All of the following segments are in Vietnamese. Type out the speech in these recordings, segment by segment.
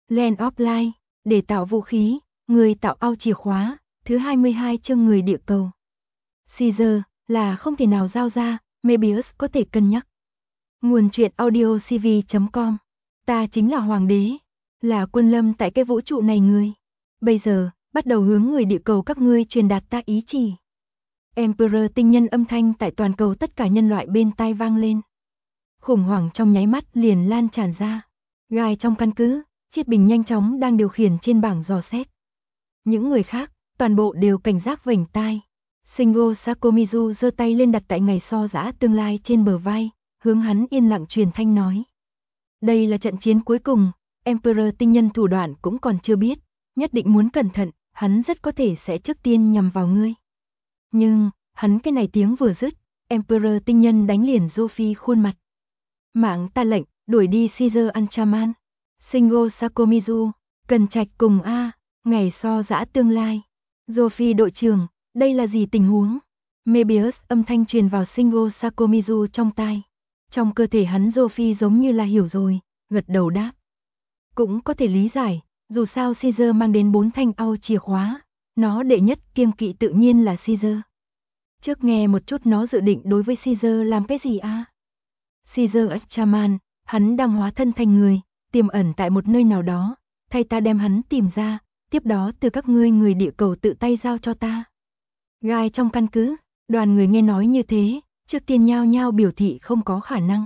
Land of Light, để tạo vũ khí, người tạo ao chìa khóa, thứ 22 chương người địa cầu. Caesar là không thể nào giao ra, Mebius có thể cân nhắc. Nguồn truyện audio cv.com. Ta chính là hoàng đế, là quân lâm tại cái vũ trụ này người. Bây giờ, bắt đầu hướng người địa cầu các ngươi truyền đạt ta ý chỉ. Emperor tinh nhân âm thanh tại toàn cầu tất cả nhân loại bên tai vang lên. Khủng hoảng trong nháy mắt liền lan tràn ra. Gai trong căn cứ, Chiết Bình nhanh chóng đang điều khiển trên bảng dò xét. Những người khác, toàn bộ đều cảnh giác vểnh tai. Shingo Sakomizu giơ tay lên đặt tại ngày so giã tương lai trên bờ vai, hướng hắn yên lặng truyền thanh nói. Đây là trận chiến cuối cùng, Emperor tinh nhân thủ đoạn cũng còn chưa biết, nhất định muốn cẩn thận, hắn rất có thể sẽ trước tiên nhằm vào ngươi. Nhưng, hắn cái này tiếng vừa dứt, Emperor tinh nhân đánh liền Joffy khuôn mặt. Mạng ta lệnh, đuổi đi Caesar Anchaman. Shingo Sakomizu, Cần Trạch cùng A, ngày so giã tương lai. Joffy đội trưởng, đây là gì tình huống? Mebius âm thanh truyền vào Shingo Sakomizu trong tai. Trong cơ thể hắn Joffy giống như là hiểu rồi, gật đầu đáp. Cũng có thể lý giải, dù sao Caesar mang đến 4 thanh ao chìa khóa, nó đệ nhất kiêng kỵ tự nhiên là Caesar. Trước nghe một chút nó dự định đối với Caesar làm cái gì a? Caesar Anchaman, hắn đang hóa thân thành người, tiềm ẩn tại một nơi nào đó, thay ta đem hắn tìm ra, tiếp đó từ các ngươi người địa cầu tự tay giao cho ta. Gai trong căn cứ, đoàn người nghe nói như thế, trước tiên nhao nhao biểu thị không có khả năng.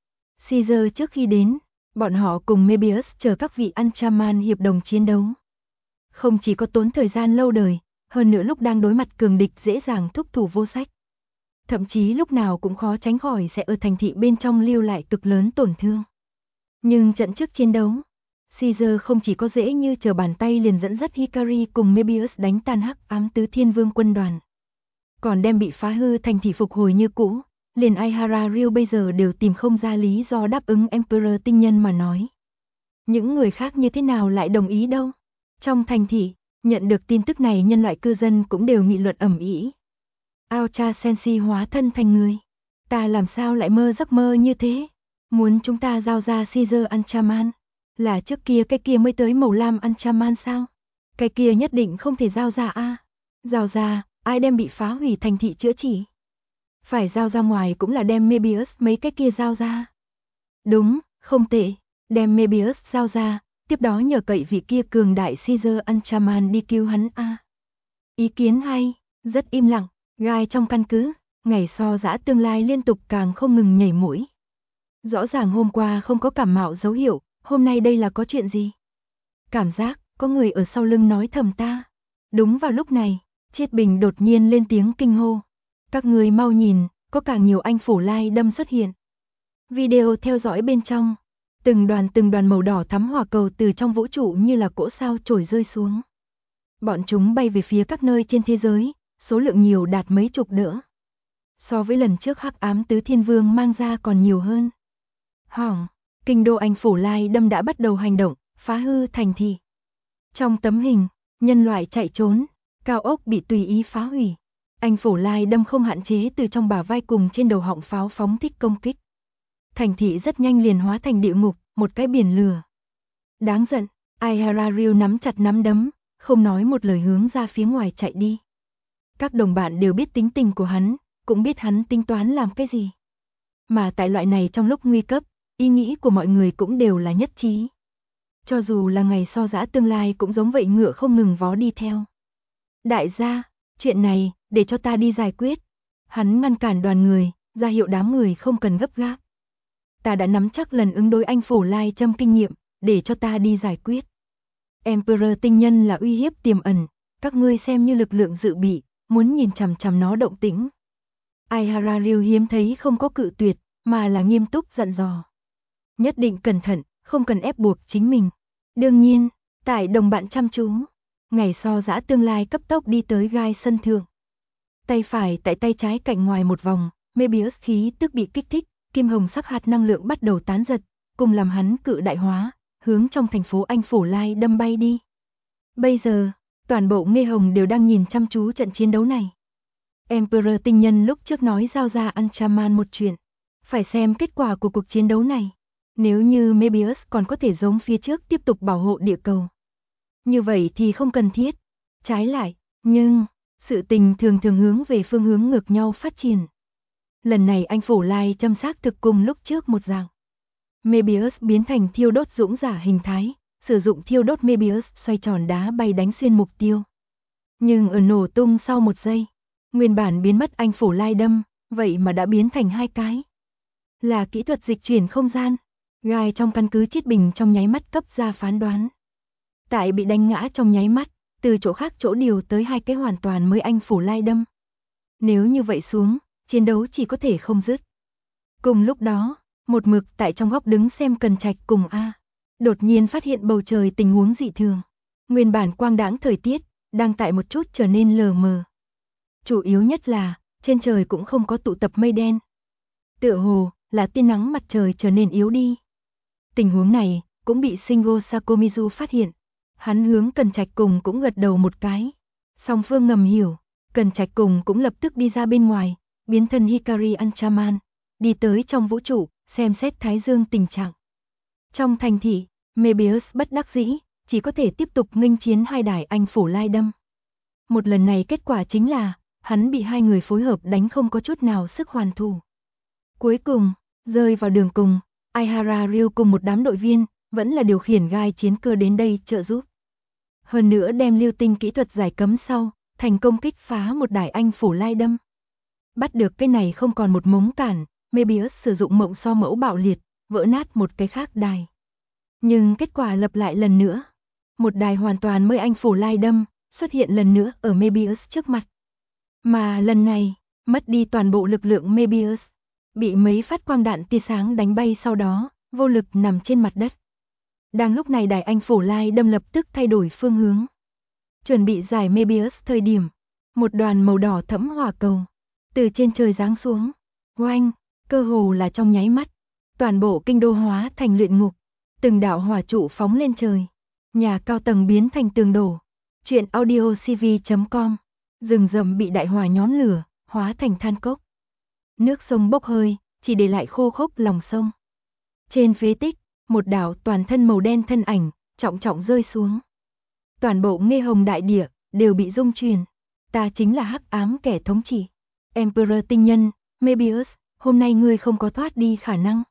Caesar trước khi đến, bọn họ cùng Mebius chờ các vị Anchaman hiệp đồng chiến đấu. Không chỉ có tốn thời gian lâu đời, hơn nữa lúc đang đối mặt cường địch dễ dàng thúc thủ vô sách. Thậm chí lúc nào cũng khó tránh khỏi sẽ ở thành thị bên trong lưu lại cực lớn tổn thương. Nhưng trận trước chiến đấu, Caesar không chỉ có dễ như trở bàn tay liền dẫn dắt Hikari cùng Mebius đánh tan hắc ám tứ thiên vương quân đoàn. Còn đem bị phá hư thành thị phục hồi như cũ, liền Aihara Ryu bây giờ đều tìm không ra lý do đáp ứng Emperor tinh nhân mà nói. Những người khác như thế nào lại đồng ý đâu? Trong thành thị, nhận được tin tức này nhân loại cư dân cũng đều nghị luận ầm ĩ. Aocha Senshi hóa thân thành người. Ta làm sao lại mơ giấc mơ như thế? Muốn chúng ta giao ra Caesar Anchaman? Là trước kia cái kia mới tới màu lam Anchaman sao? Cái kia nhất định không thể giao ra a. Giao ra, ai đem bị phá hủy thành thị chữa trị? Phải giao ra ngoài cũng là đem Mebius mấy cái kia giao ra. Đúng, không tệ, đem Mebius giao ra, tiếp đó nhờ cậy vị kia cường đại Caesar Anchaman đi cứu hắn a. Ý kiến hay, rất im lặng, gai trong căn cứ, ngày so giã tương lai liên tục càng không ngừng nhảy mũi. Rõ ràng hôm qua không có cảm mạo dấu hiệu, hôm nay đây là có chuyện gì? Cảm giác, có người ở sau lưng nói thầm ta. Đúng vào lúc này, Chiết Bình đột nhiên lên tiếng kinh hô. Các người mau nhìn, có càng nhiều anh phổ lai đâm xuất hiện. Video theo dõi bên trong, từng đoàn màu đỏ thắm hỏa cầu từ trong vũ trụ như là cỗ sao trổi rơi xuống. Bọn chúng bay về phía các nơi trên thế giới, số lượng nhiều đạt mấy chục nữa. So với lần trước hắc ám tứ thiên vương mang ra còn nhiều hơn. Hỏng, kinh đô anh phổ lai đâm đã bắt đầu hành động, phá hư thành thị. Trong tấm hình, nhân loại chạy trốn, cao ốc bị tùy ý phá hủy. Anh phổ lai đâm không hạn chế từ trong bả vai cùng trên đầu họng pháo phóng thích công kích. Thành thị rất nhanh liền hóa thành địa ngục, một cái biển lửa. Đáng giận, Aihara Ryu nắm chặt nắm đấm, không nói một lời hướng ra phía ngoài chạy đi. Các đồng bạn đều biết tính tình của hắn, cũng biết hắn tính toán làm cái gì. Mà tại loại này trong lúc nguy cấp, ý nghĩ của mọi người cũng đều là nhất trí. Cho dù là ngày so giã tương lai cũng giống vậy ngựa không ngừng vó đi theo. Đại gia, chuyện này, để cho ta đi giải quyết. Hắn ngăn cản đoàn người, ra hiệu đám người không cần gấp gáp. Ta đã nắm chắc lần ứng đối anh phổ lai châm kinh nghiệm, để cho ta đi giải quyết. Emperor tinh nhân là uy hiếp tiềm ẩn, các ngươi xem như lực lượng dự bị, muốn nhìn chằm chằm nó động tĩnh. Aihara Ryu hiếm thấy không có cự tuyệt, mà là nghiêm túc dặn dò. Nhất định cẩn thận, không cần ép buộc chính mình. Đương nhiên, tại đồng bạn chăm chú, ngày so giã tương lai cấp tốc đi tới gai sân thượng. Tay phải tại tay trái cạnh ngoài một vòng, Mebius khí tức bị kích thích, kim hồng sắc hạt năng lượng bắt đầu tán giật, cùng làm hắn cự đại hóa, hướng trong thành phố anh phổ lai đâm bay đi. Bây giờ, toàn bộ nghe hồng đều đang nhìn chăm chú trận chiến đấu này. Emperor tinh nhân lúc trước nói giao ra Anchaman một chuyện, phải xem kết quả của cuộc chiến đấu này. Nếu như Mebius còn có thể giống phía trước tiếp tục bảo hộ địa cầu, như vậy thì không cần thiết. Trái lại, nhưng sự tình thường thường hướng về phương hướng ngược nhau phát triển. Lần này anh Phổ Lai châm xác thực cùng lúc trước một dạng. Mebius biến thành thiêu đốt dũng giả hình thái, sử dụng thiêu đốt Mebius xoay tròn đá bay đánh xuyên mục tiêu. Nhưng ở nổ tung sau 1 giây, nguyên bản biến mất anh Phổ Lai đâm, vậy mà đã biến thành 2 cái. Là kỹ thuật dịch chuyển không gian, gai trong căn cứ chiết bình trong nháy mắt cấp ra phán đoán. Tại bị đánh ngã trong nháy mắt, từ chỗ khác chỗ điều tới 2 cái hoàn toàn mới anh Phổ Lai đâm. Nếu như vậy xuống, chiến đấu chỉ có thể không dứt. Cùng lúc đó, một mực tại trong góc đứng xem Cần Trạch cùng A, đột nhiên phát hiện bầu trời tình huống dị thường. Nguyên bản quang đãng thời tiết, đang tại một chút trở nên lờ mờ. Chủ yếu nhất là, trên trời cũng không có tụ tập mây đen. Tựa hồ, là tia nắng mặt trời trở nên yếu đi. Tình huống này, cũng bị Shingo Sakomizu phát hiện. Hắn hướng Cần Trạch cùng cũng gật đầu một cái. Song phương ngầm hiểu, Cần Trạch cùng cũng lập tức đi ra bên ngoài, biến thân Hikari Anchaman, đi tới trong vũ trụ, xem xét Thái Dương tình trạng. Trong thành thị, Mebius bất đắc dĩ, chỉ có thể tiếp tục nghênh chiến 2 đài anh Phổ Lai đâm. Một lần này kết quả chính là, hắn bị 2 người phối hợp đánh không có chút nào sức hoàn thủ. Cuối cùng, rơi vào đường cùng, Aihara Ryu cùng một đám đội viên, vẫn là điều khiển gai chiến cơ đến đây trợ giúp. Hơn nữa đem lưu tinh kỹ thuật giải cấm sau, thành công kích phá một đài anh Phổ Lai đâm. Bắt được cái này không còn một mống cản, Mebius sử dụng mộng so mẫu bạo liệt, vỡ nát một cái khác đài. Nhưng kết quả lặp lại lần nữa. Một đài hoàn toàn mới anh Phổ Lai đâm, xuất hiện lần nữa ở Mebius trước mặt. Mà lần này, mất đi toàn bộ lực lượng Mebius, bị mấy phát quang đạn tia sáng đánh bay sau đó, vô lực nằm trên mặt đất. Đang lúc này đài anh Phổ Lai đâm lập tức thay đổi phương hướng. Chuẩn bị giải Mebius thời điểm, một đoàn màu đỏ thẫm hỏa cầu từ trên trời giáng xuống. Oanh, cơ hồ là trong nháy mắt, toàn bộ kinh đô hóa thành luyện ngục, từng đạo hỏa trụ phóng lên trời, nhà cao tầng biến thành tường đổ. Truyện audio cv.com, rừng rậm bị đại hỏa nhóm lửa, hóa thành than cốc. Nước sông bốc hơi, chỉ để lại khô khốc lòng sông. Trên phế tích, một đảo toàn thân màu đen thân ảnh, trọng trọng rơi xuống. Toàn bộ Nghe Hồng đại địa, đều bị rung chuyển. Ta chính là hắc ám kẻ thống trị. Emperor tinh nhân, Mebius, hôm nay ngươi không có thoát đi khả năng.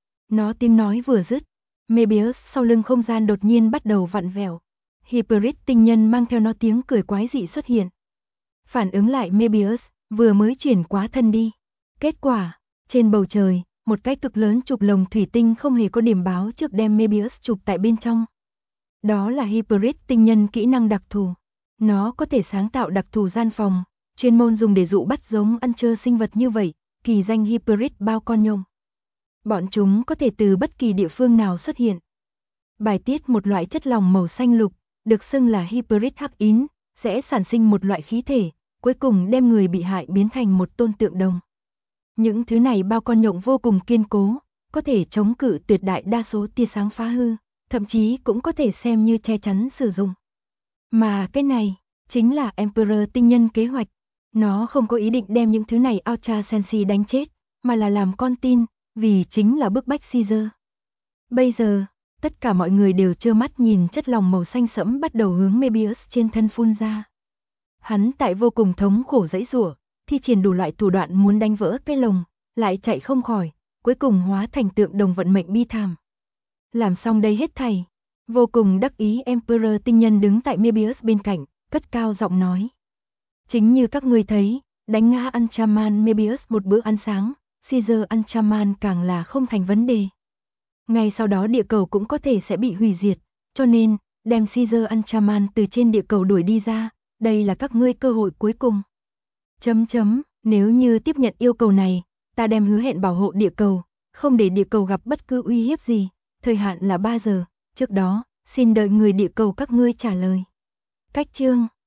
Nó tiếng nói vừa dứt, Mebius sau lưng không gian đột nhiên bắt đầu vặn vẹo. Hybrid tinh nhân mang theo nó tiếng cười quái dị xuất hiện. Phản ứng lại Mebius, vừa mới chuyển quá thân đi. Kết quả, trên bầu trời, một cái cực lớn chụp lồng thủy tinh không hề có điểm báo trước đem Mebius chụp tại bên trong. Đó là Hybrid tinh nhân kỹ năng đặc thù. Nó có thể sáng tạo đặc thù gian phòng, chuyên môn dùng để dụ bắt giống ăn trơ sinh vật như vậy, kỳ danh Hybrid bao con nhộng. Bọn chúng có thể từ bất kỳ địa phương nào xuất hiện. Bài tiết một loại chất lỏng màu xanh lục, được xưng là Hybrid hắc ín, sẽ sản sinh một loại khí thể, cuối cùng đem người bị hại biến thành một tôn tượng đồng. Những thứ này bao con nhộng vô cùng kiên cố, có thể chống cự tuyệt đại đa số tia sáng phá hư, thậm chí cũng có thể xem như che chắn sử dụng. Mà cái này, chính là Emperor tinh nhân kế hoạch. Nó không có ý định đem những thứ này Ultra Sensi đánh chết, mà là làm con tin, vì chính là bức bách Caesar. Bây giờ, tất cả mọi người đều trơ mắt nhìn chất lỏng màu xanh sẫm bắt đầu hướng Mebius trên thân phun ra. Hắn tại vô cùng thống khổ giãy giụa, thi triển đủ loại thủ đoạn muốn đánh vỡ cái lồng, lại chạy không khỏi, cuối cùng hóa thành tượng đồng vận mệnh bi thảm. Làm xong đây hết thảy, vô cùng đắc ý Emperor tinh nhân đứng tại Mebius bên cạnh, cất cao giọng nói. Chính như các ngươi thấy, đánh ngã Anchaman Mebius một bữa ăn sáng, Caesar Anchaman càng là không thành vấn đề. Ngay sau đó địa cầu cũng có thể sẽ bị hủy diệt, cho nên, đem Caesar Anchaman từ trên địa cầu đuổi đi ra, đây là các ngươi cơ hội cuối cùng. Nếu như tiếp nhận yêu cầu này, ta đem hứa hẹn bảo hộ địa cầu, không để địa cầu gặp bất cứ uy hiếp gì, thời hạn là 3 giờ, trước đó, xin đợi người địa cầu các ngươi trả lời. Cách chương